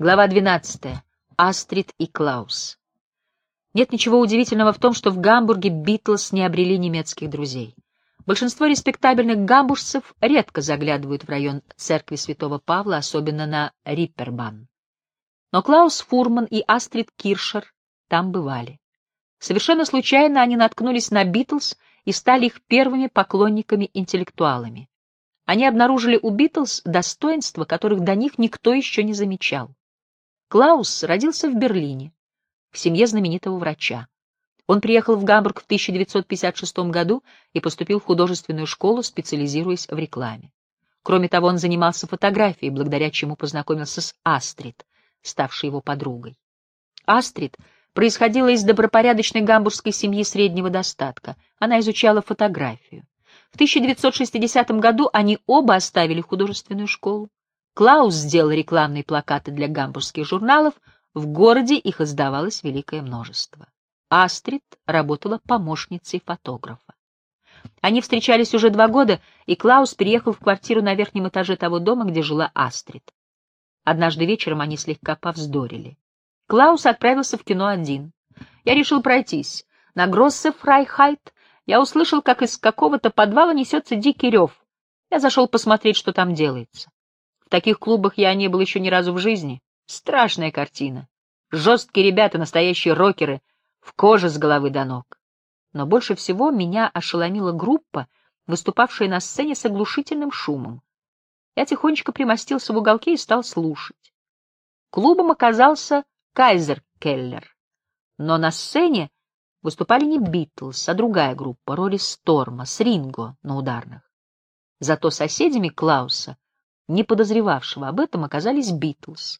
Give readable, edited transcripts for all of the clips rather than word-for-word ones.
Глава 12. Астрид и Клаус. Нет ничего удивительного в том, что в Гамбурге Битлз не обрели немецких друзей. Большинство респектабельных гамбуржцев редко заглядывают в район церкви Святого Павла, особенно на Риппербан. Но Клаус Фурман и Астрид Киршер там бывали. Совершенно случайно они наткнулись на Битлз и стали их первыми поклонниками-интеллектуалами. Они обнаружили у Битлз достоинства, которых до них никто еще не замечал. Клаус родился в Берлине, в семье знаменитого врача. Он приехал в Гамбург в 1956 году и поступил в художественную школу, специализируясь в рекламе. Кроме того, он занимался фотографией, благодаря чему познакомился с Астрид, ставшей его подругой. Астрид происходила из добропорядочной гамбургской семьи среднего достатка. Она изучала фотографию. В 1960 году они оба оставили художественную школу. Клаус сделал рекламные плакаты для гамбургских журналов, в городе их издавалось великое множество. Астрид работала помощницей фотографа. Они встречались уже 2 года, и Клаус переехал в квартиру на верхнем этаже того дома, где жила Астрид. Однажды вечером они слегка повздорили. Клаус отправился в кино один. Я решил пройтись. На Гроссе Фрайхайт я услышал, как из какого-то подвала несется дикий рев. Я зашел посмотреть, что там делается. В таких клубах я не был еще ни разу в жизни. Страшная картина. Жесткие ребята, настоящие рокеры, в коже с головы до ног. Но больше всего меня ошеломила группа, выступавшая на сцене с оглушительным шумом. Я тихонечко примостился в уголке и стал слушать. Клубом оказался Кайзеркеллер. Но на сцене выступали не Битлз, а другая группа, Рори Сторма, с Ринго на ударных. Зато соседями Клауса, не подозревавшего об этом, оказались Битлз.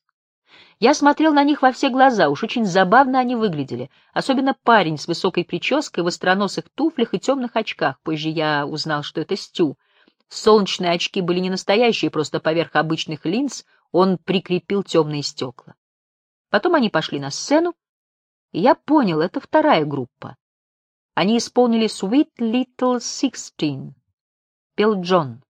Я смотрел на них во все глаза, уж очень забавно они выглядели, особенно парень с высокой прической, в остроносых туфлях и темных очках. Позже я узнал, что это Стю. Солнечные очки были не настоящие, просто поверх обычных линз он прикрепил темные стекла. Потом они пошли на сцену, и я понял, это вторая группа. Они исполнили «Sweet Little Sixteen», пел Джон.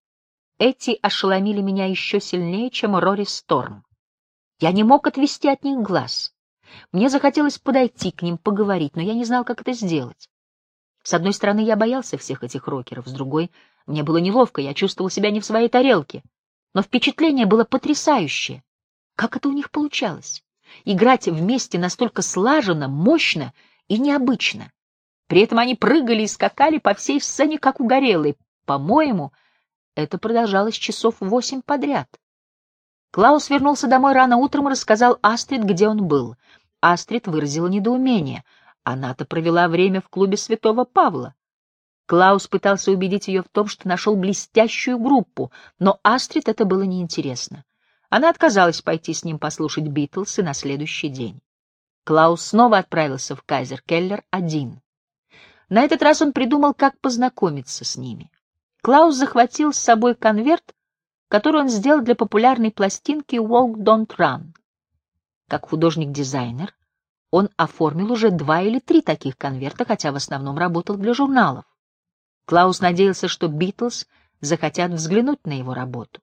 Эти ошеломили меня еще сильнее, чем Рори Сторм. Я не мог отвести от них глаз. Мне захотелось подойти к ним, поговорить, но я не знал, как это сделать. С одной стороны, я боялся всех этих рокеров, с другой, мне было неловко, я чувствовал себя не в своей тарелке. Но впечатление было потрясающее. Как это у них получалось? Играть вместе настолько слаженно, мощно и необычно. При этом они прыгали и скакали по всей сцене, как угорелые. По-моему, это продолжалось часов 8 подряд. Клаус вернулся домой рано утром и рассказал Астрид, где он был. Астрид выразила недоумение. Она-то провела время в клубе Святого Павла. Клаус пытался убедить ее в том, что нашел блестящую группу, но Астрид это было неинтересно. Она отказалась пойти с ним послушать Битлз и на следующий день. Клаус снова отправился в Кайзеркеллер один. На этот раз он придумал, как познакомиться с ними. Клаус захватил с собой конверт, который он сделал для популярной пластинки «Walk Don't Run». Как художник-дизайнер он оформил уже 2 или 3 таких конверта, хотя в основном работал для журналов. Клаус надеялся, что Битлз захотят взглянуть на его работу.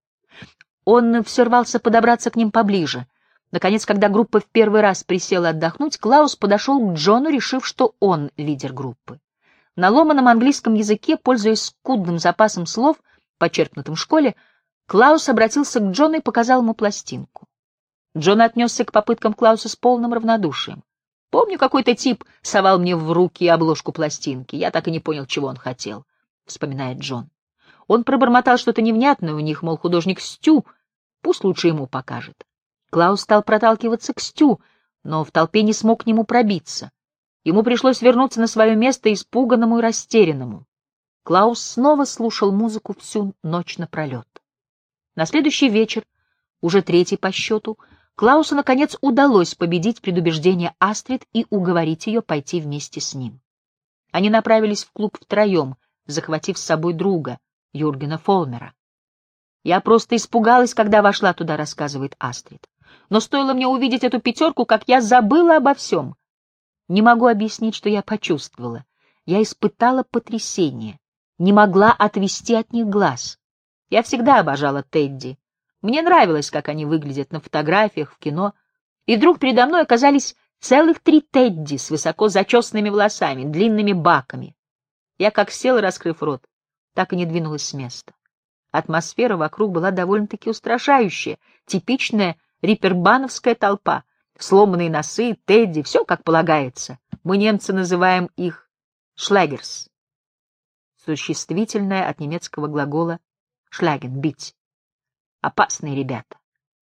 Он все рвался подобраться к ним поближе. Наконец, когда группа в первый раз присела отдохнуть, Клаус подошел к Джону, решив, что он лидер группы. На ломаном английском языке, пользуясь скудным запасом слов, почерпнутым в школе, Клаус обратился к Джону и показал ему пластинку. Джон отнесся к попыткам Клауса с полным равнодушием. «Помню, какой-то тип совал мне в руки обложку пластинки. Я так и не понял, чего он хотел», — вспоминает Джон. Он пробормотал что-то невнятное, у них, мол, художник Стю, пусть лучше ему покажет. Клаус стал проталкиваться к Стю, но в толпе не смог к нему пробиться. Ему пришлось вернуться на свое место испуганному и растерянному. Клаус снова слушал музыку всю ночь напролет. На следующий вечер, уже 3-й по счету, Клаусу, наконец, удалось победить предубеждение Астрид и уговорить ее пойти вместе с ним. Они направились в клуб втроем, захватив с собой друга, Юргена Фолмера. «Я просто испугалась, когда вошла туда», — рассказывает Астрид. «Но стоило мне увидеть эту 5, как я забыла обо всем. Не могу объяснить, что я почувствовала. Я испытала потрясение, не могла отвести от них глаз. Я всегда обожала Тедди. Мне нравилось, как они выглядят на фотографиях, в кино. И вдруг передо мной оказались целых 3 Тедди с высоко зачесанными волосами, длинными баками. Я как села, раскрыв рот, так и не двинулась с места. Атмосфера вокруг была довольно-таки устрашающая, типичная риппербановская толпа. Сломанные носы, Тедди, все как полагается. Мы, немцы, называем их «шлягерс». Существительное от немецкого глагола «шляген» — бить. Опасные ребята.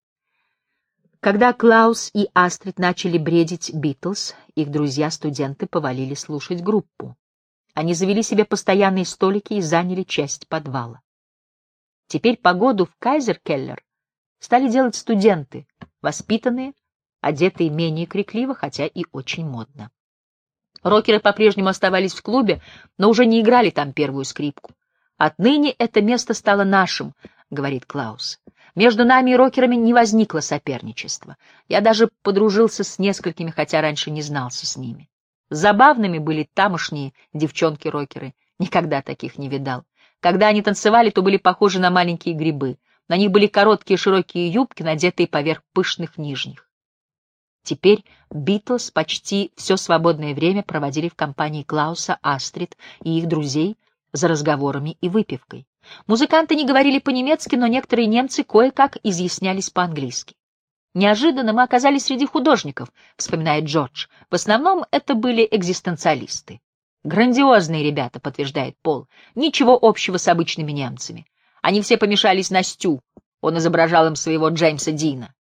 Когда Клаус и Астрид начали бредить Битлз, их друзья-студенты повалили слушать группу. Они завели себе постоянные столики и заняли часть подвала. Теперь погоду в Кайзеркеллер стали делать студенты, воспитанные, одетые менее крикливо, хотя и очень модно. Рокеры по-прежнему оставались в клубе, но уже не играли там первую скрипку. «Отныне это место стало нашим», — говорит Клаус. «Между нами и рокерами не возникло соперничества. Я даже подружился с несколькими, хотя раньше не знался с ними. Забавными были тамошние девчонки-рокеры. Никогда таких не видал. Когда они танцевали, то были похожи на маленькие грибы. На них были короткие широкие юбки, надетые поверх пышных нижних. Теперь Битлз почти все свободное время проводили в компании Клауса, Астрид и их друзей за разговорами и выпивкой. Музыканты не говорили по-немецки, но некоторые немцы кое-как изъяснялись по-английски. «Неожиданно мы оказались среди художников», — вспоминает Джордж. «В основном это были экзистенциалисты». «Грандиозные ребята», — подтверждает Пол. «Ничего общего с обычными немцами. Они все помешались на Стю. Он изображал им своего Джеймса Дина».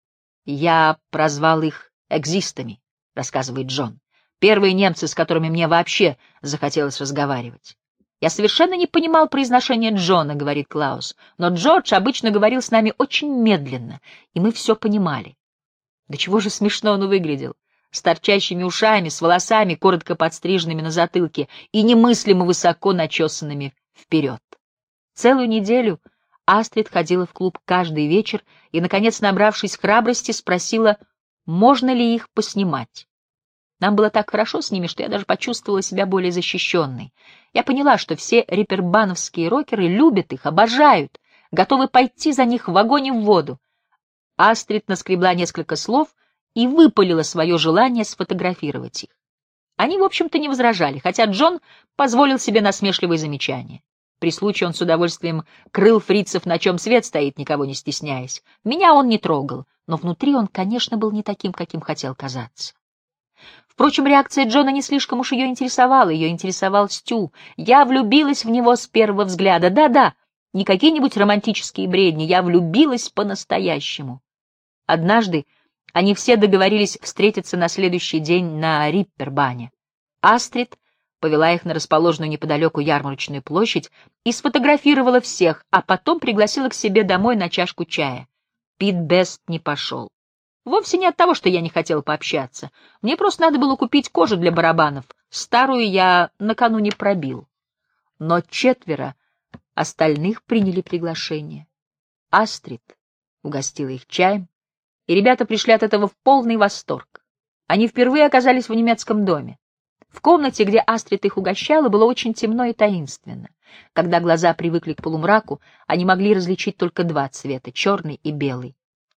«Я прозвал их экзистами», — рассказывает Джон. «Первые немцы, с которыми мне вообще захотелось разговаривать». «Я совершенно не понимал произношения Джона», — говорит Клаус, «но Джордж обычно говорил с нами очень медленно, и мы все понимали». Да чего же смешно он выглядел, с торчащими ушами, с волосами, коротко подстриженными на затылке и немыслимо высоко начесанными вперед. Целую неделю Астрид ходила в клуб каждый вечер и, наконец, набравшись храбрости, спросила, можно ли их поснимать. Нам было так хорошо с ними, что я даже почувствовала себя более защищенной. Я поняла, что все риппербановские рокеры любят их, обожают, готовы пойти за них в огонь и в воду. Астрид наскребла несколько слов и выпалила свое желание сфотографировать их. Они, в общем-то, не возражали, хотя Джон позволил себе насмешливые замечания. При случае он с удовольствием крыл фрицев, на чем свет стоит, никого не стесняясь. Меня он не трогал, но внутри он, конечно, был не таким, каким хотел казаться. Впрочем, реакция Джона не слишком уж ее интересовал Стю. Я влюбилась в него с первого взгляда. Да-да, не какие-нибудь романтические бредни, я влюбилась по-настоящему. Однажды они все договорились встретиться на следующий день на Риппербане. Астрид повела их на расположенную неподалеку ярмарочную площадь и сфотографировала всех, а потом пригласила к себе домой на чашку чая. Пит Бест не пошел. Вовсе не от того, что я не хотела пообщаться. Мне просто надо было купить кожу для барабанов. Старую я накануне пробил. Но 4 остальных приняли приглашение. Астрид угостила их чаем, и ребята пришли от этого в полный восторг. Они впервые оказались в немецком доме. В комнате, где Астрид их угощала, было очень темно и таинственно. Когда глаза привыкли к полумраку, они могли различить только 2 цвета — черный и белый.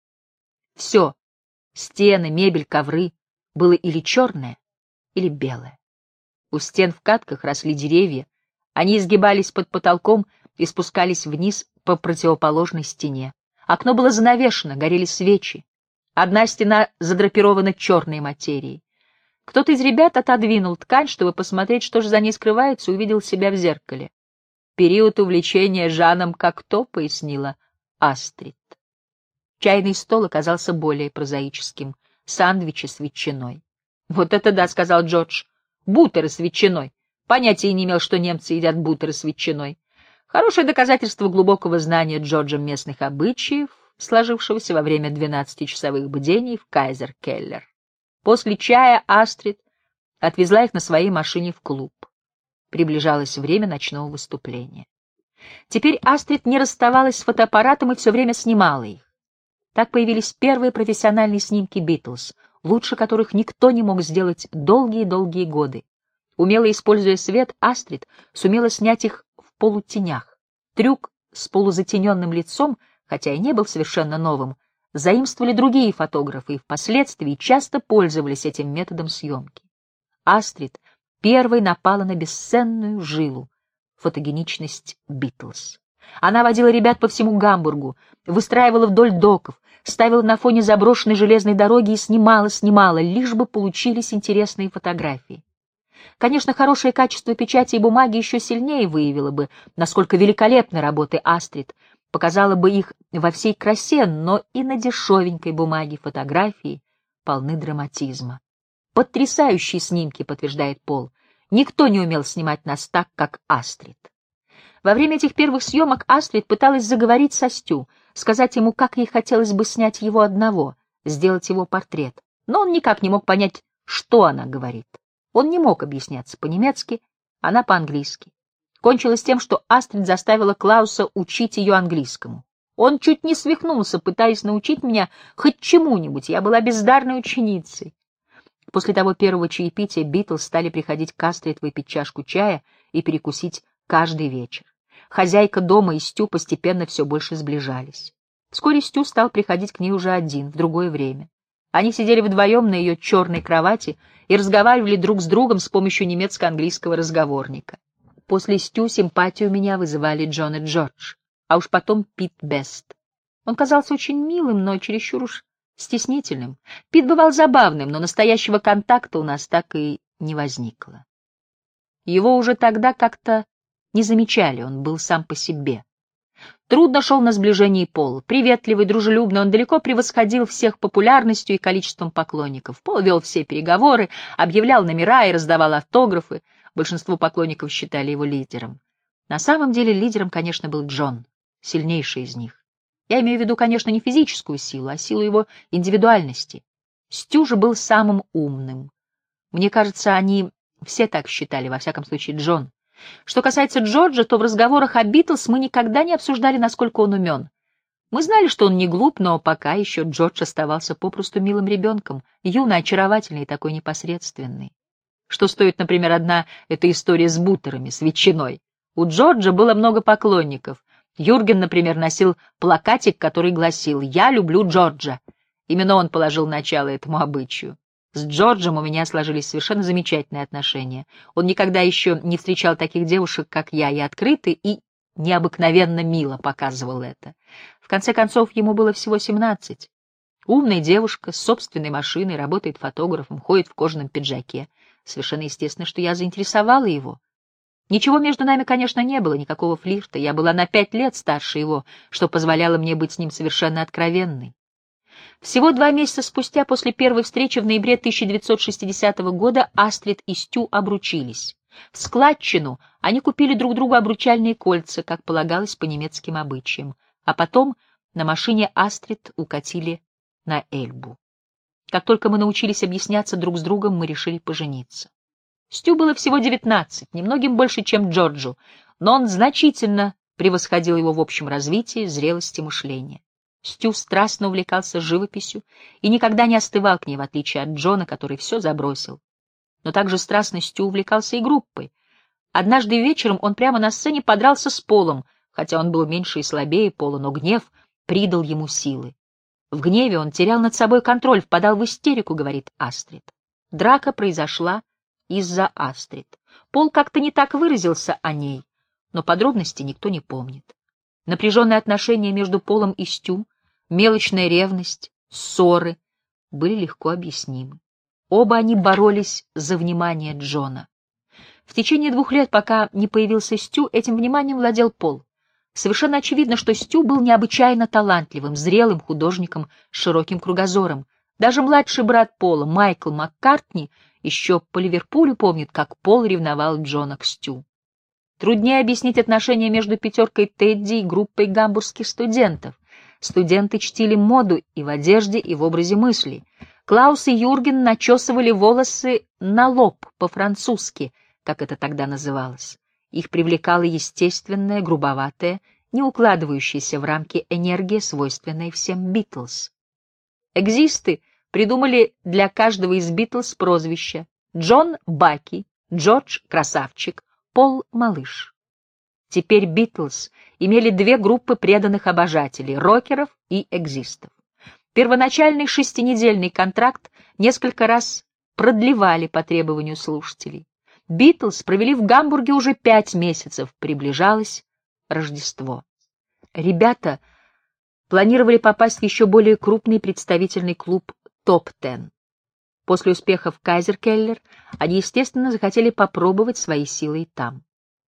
Все — стены, мебель, ковры — было или черное, или белое. У стен в катках росли деревья, они изгибались под потолком и спускались вниз по противоположной стене. Окно было занавешено, горели свечи. Одна стена задрапирована черной материей. Кто-то из ребят отодвинул ткань, чтобы посмотреть, что же за ней скрывается, и увидел себя в зеркале. «Период увлечения Жаном Кокто», — пояснила Астрид. Чайный стол оказался более прозаическим. Сандвичи с ветчиной. «Вот это да», — сказал Джордж. «Бутеры с ветчиной. Понятия не имел, что немцы едят бутеры с ветчиной». Хорошее доказательство глубокого знания Джорджем местных обычаев, сложившегося во время 12-часовых бдений в Кайзеркеллер. После чая Астрид отвезла их на своей машине в клуб. Приближалось время ночного выступления. Теперь Астрид не расставалась с фотоаппаратом и все время снимала их. Так появились первые профессиональные снимки Битлз, лучше которых никто не мог сделать долгие-долгие годы. Умело используя свет, Астрид сумела снять их в полутенях. Трюк с полузатененным лицом хотя и не был совершенно новым, заимствовали другие фотографы и впоследствии часто пользовались этим методом съемки. Астрид первой напала на бесценную жилу — фотогеничность Битлз. Она водила ребят по всему Гамбургу, выстраивала вдоль доков, ставила на фоне заброшенной железной дороги и снимала, лишь бы получились интересные фотографии. Конечно, хорошее качество печати и бумаги еще сильнее выявило бы, насколько великолепны работы Астрид, показало бы их во всей красе, но и на дешевенькой бумаге фотографии полны драматизма. Потрясающие снимки, подтверждает Пол. Никто не умел снимать нас так, как Астрид. Во время этих первых съемок Астрид пыталась заговорить со Стю, сказать ему, как ей хотелось бы снять его одного, сделать его портрет. Но он никак не мог понять, что она говорит. Он не мог объясняться по-немецки, она по-английски. Кончилось тем, что Астрид заставила Клауса учить ее английскому. Он чуть не свихнулся, пытаясь научить меня хоть чему-нибудь, я была бездарной ученицей. После того первого чаепития Битлз стали приходить к Астрид выпить чашку чая и перекусить каждый вечер. Хозяйка дома и Стю постепенно все больше сближались. Вскоре Стю стал приходить к ней уже один, в другое время. Они сидели вдвоем на ее черной кровати и разговаривали друг с другом с помощью немецко-английского разговорника. После Стю симпатию у меня вызывали Джон и Джордж, а уж потом Пит Бест. Он казался очень милым, но чересчур уж стеснительным. Пит бывал забавным, но настоящего контакта у нас так и не возникло. Его уже тогда как-то не замечали, он был сам по себе. Трудно шел на сближение и Пол. Приветливый, дружелюбный, он далеко превосходил всех популярностью и количеством поклонников. Пол вел все переговоры, объявлял номера и раздавал автографы. Большинство поклонников считали его лидером. На самом деле лидером, конечно, был Джон, сильнейший из них. Я имею в виду, конечно, не физическую силу, а силу его индивидуальности. Стю же был самым умным. Мне кажется, они все так считали, во всяком случае Джон. Что касается Джорджа, то в разговорах о Битлз мы никогда не обсуждали, насколько он умен. Мы знали, что он не глуп, но пока еще Джордж оставался попросту милым ребенком, юный, очаровательный и такой непосредственный. Что стоит, например, одна эта история с бутерами, с ветчиной. У Джорджа было много поклонников. Юрген, например, носил плакатик, который гласил «Я люблю Джорджа». Именно он положил начало этому обычаю. С Джорджем у меня сложились совершенно замечательные отношения. Он никогда еще не встречал таких девушек, как я, и открыто, и необыкновенно мило показывал это. В конце концов, ему было всего 17. Умная девушка с собственной машиной, работает фотографом, ходит в кожаном пиджаке. Совершенно естественно, что я заинтересовала его. Ничего между нами, конечно, не было, никакого флирта. Я была на 5 лет старше его, что позволяло мне быть с ним совершенно откровенной. Всего 2 месяца спустя, после первой встречи в ноябре 1960 года, Астрид и Стю обручились. В складчину они купили друг другу обручальные кольца, как полагалось по немецким обычаям, а потом на машине Астрид укатили на Эльбу. Как только мы научились объясняться друг с другом, мы решили пожениться. Стю было всего 19, немногим больше, чем Джорджу, но он значительно превосходил его в общем развитии, зрелости мышления. Стю страстно увлекался живописью и никогда не остывал к ней, в отличие от Джона, который все забросил. Но также страстно Стю увлекался и группой. Однажды вечером он прямо на сцене подрался с Полом, хотя он был меньше и слабее Пола, но гнев придал ему силы. В гневе он терял над собой контроль, впадал в истерику, говорит Астрид. Драка произошла из-за Астрид. Пол как-то не так выразился о ней, но подробностей никто не помнит. Напряженные отношения между Полом и Стю, мелочная ревность, ссоры были легко объяснимы. Оба они боролись за внимание Джона. В течение 2 лет, пока не появился Стю, этим вниманием владел Пол. Совершенно очевидно, что Стю был необычайно талантливым, зрелым художником с широким кругозором. Даже младший брат Пола, Майкл Маккартни, еще по Ливерпулю помнит, как Пол ревновал Джона к Стю. Труднее объяснить отношения между пятеркой Тедди и группой гамбургских студентов. Студенты чтили моду и в одежде, и в образе мыслей. Клаус и Юрген начесывали волосы на лоб по-французски, как это тогда называлось. Их привлекала естественная, грубоватая, не укладывающаяся в рамки энергия, свойственная всем Битлз. Экзисты придумали для каждого из Битлз прозвища: Джон — Баки, Джордж — Красавчик, Пол — Малыш. Теперь Битлз имели две группы преданных обожателей — рокеров и экзистов. Первоначальный 6-недельный контракт несколько раз продлевали по требованию слушателей. «Битлз» провели в Гамбурге уже 5 месяцев, приближалось Рождество. Ребята планировали попасть в еще более крупный представительный клуб «Топ-10». После успеха в Кайзеркеллер они, естественно, захотели попробовать свои силы и там.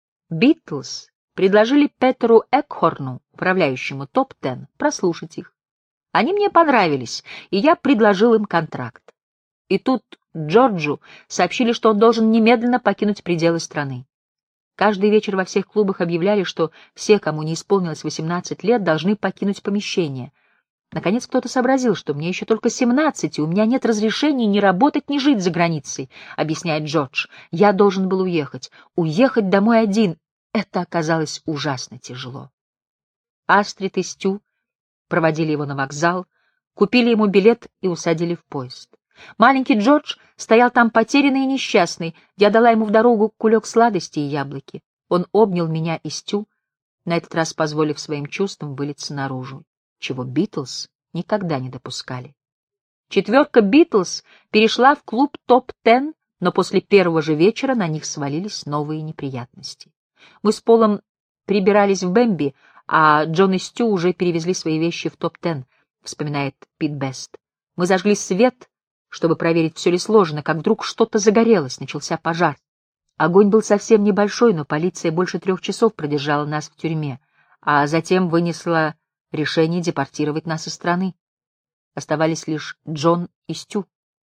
«Битлз» предложили Петеру Экхорну, управляющему «Топ-10», прослушать их. Они мне понравились, и я предложил им контракт. И тут Джорджу сообщили, что он должен немедленно покинуть пределы страны. Каждый вечер во всех клубах объявляли, что все, кому не исполнилось 18 лет, должны покинуть помещение. Наконец кто-то сообразил, что мне еще только 17, и у меня нет разрешения ни работать, ни жить за границей, объясняет Джордж. Я должен был уехать. Уехать домой один. Это оказалось ужасно тяжело. Астрид и Стю проводили его на вокзал, купили ему билет и усадили в поезд. Маленький Джордж стоял там потерянный и несчастный. Я дала ему в дорогу кулек сладостей и яблоки. Он обнял меня и Стю, на этот раз позволив своим чувствам вылиться наружу, чего Битлз никогда не допускали. Четверка Битлз перешла в клуб «Топ-10», но после первого же вечера на них свалились новые неприятности. Мы с Полом прибирались в Бэмби, а Джон и Стю уже перевезли свои вещи в «Топ-10», вспоминает Пит Бест. Мы зажгли свет, чтобы проверить, все ли сложно, как вдруг что-то загорелось, начался пожар. Огонь был совсем небольшой, но полиция больше 3 часов продержала нас в тюрьме, а затем вынесла решение депортировать нас из страны. Оставались лишь Джон и Стю.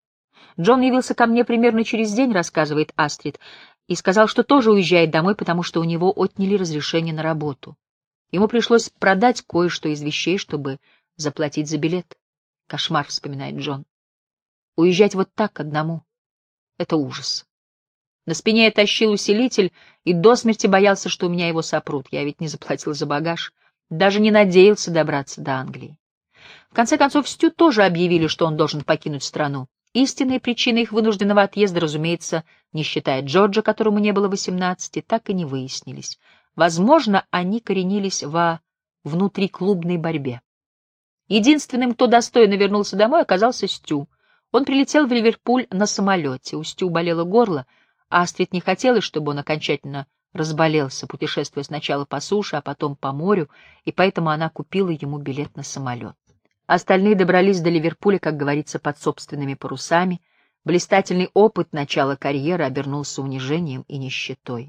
Джон явился ко мне примерно через день, рассказывает Астрид, и сказал, что тоже уезжает домой, потому что у него отняли разрешение на работу. Ему пришлось продать кое-что из вещей, чтобы заплатить за билет. Кошмар, вспоминает Джон. Уезжать вот так одному — это ужас. На спине я тащил усилитель и до смерти боялся, что у меня его сопрут. Я ведь не заплатил за багаж, даже не надеялся добраться до Англии. В конце концов, Стю тоже объявили, что он должен покинуть страну. Истинные причины их вынужденного отъезда, разумеется, не считая Джорджа, которому не было 18, так и не выяснились. Возможно, они коренились во внутриклубной борьбе. Единственным, кто достойно вернулся домой, оказался Стю. Он прилетел в Ливерпуль на самолете. У Стю болело горло, а Астрид не хотелось, чтобы он окончательно разболелся, путешествуя сначала по суше, а потом по морю, и поэтому она купила ему билет на самолет. Остальные добрались до Ливерпуля, как говорится, под собственными парусами. Блистательный опыт начала карьеры обернулся унижением и нищетой.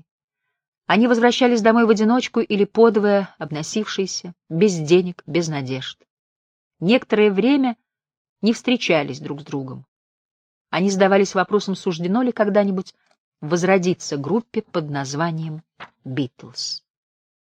Они возвращались домой в одиночку или подвое, обносившиеся, без денег, без надежд. Некоторое время не встречались друг с другом. Они задавались вопросом, суждено ли когда-нибудь возродиться группе под названием «Битлз».